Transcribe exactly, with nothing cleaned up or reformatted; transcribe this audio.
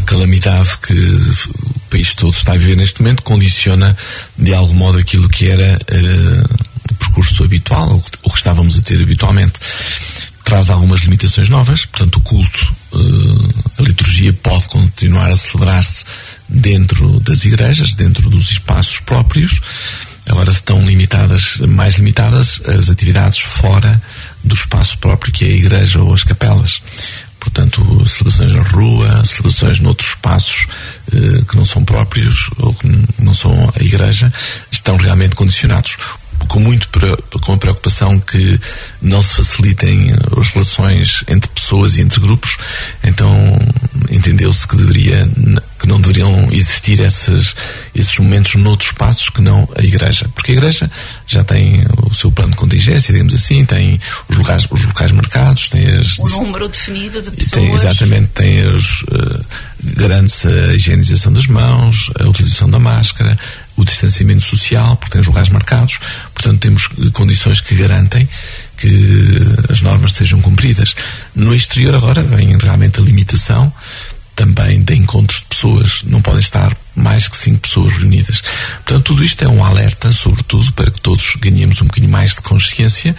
calamidade que o país todo está a viver neste momento condiciona de algum modo aquilo que era uh, o percurso habitual, ou o que estávamos a ter habitualmente. Traz algumas limitações novas, portanto o culto, uh, a liturgia pode continuar a celebrar-se dentro das igrejas, dentro dos espaços próprios. Agora estão limitadas, mais limitadas, as atividades fora do espaço próprio, que é a igreja ou as capelas. Portanto, celebrações na rua, celebrações noutros espaços eh, que não são próprios ou que não são a igreja, estão realmente condicionados. Com muito com a preocupação que não se facilitem as relações entre pessoas e entre grupos, então entendeu-se que deveria, que não deveriam existir esses, esses momentos noutros espaços que não a igreja, porque a igreja já tem o seu plano de contingência, digamos assim, tem os locais, os locais marcados, tem as, o número definido de pessoas, tem, exatamente, tem os uh, garante-se a higienização das mãos, a utilização da máscara, o distanciamento social, porque tem os lugares marcados. Portanto, temos condições que garantem que as normas sejam cumpridas. No exterior agora vem realmente a limitação também de encontros de pessoas, não podem estar mais que cinco pessoas reunidas. Portanto, tudo isto é um alerta, sobretudo, para que todos ganhemos um bocadinho mais de consciência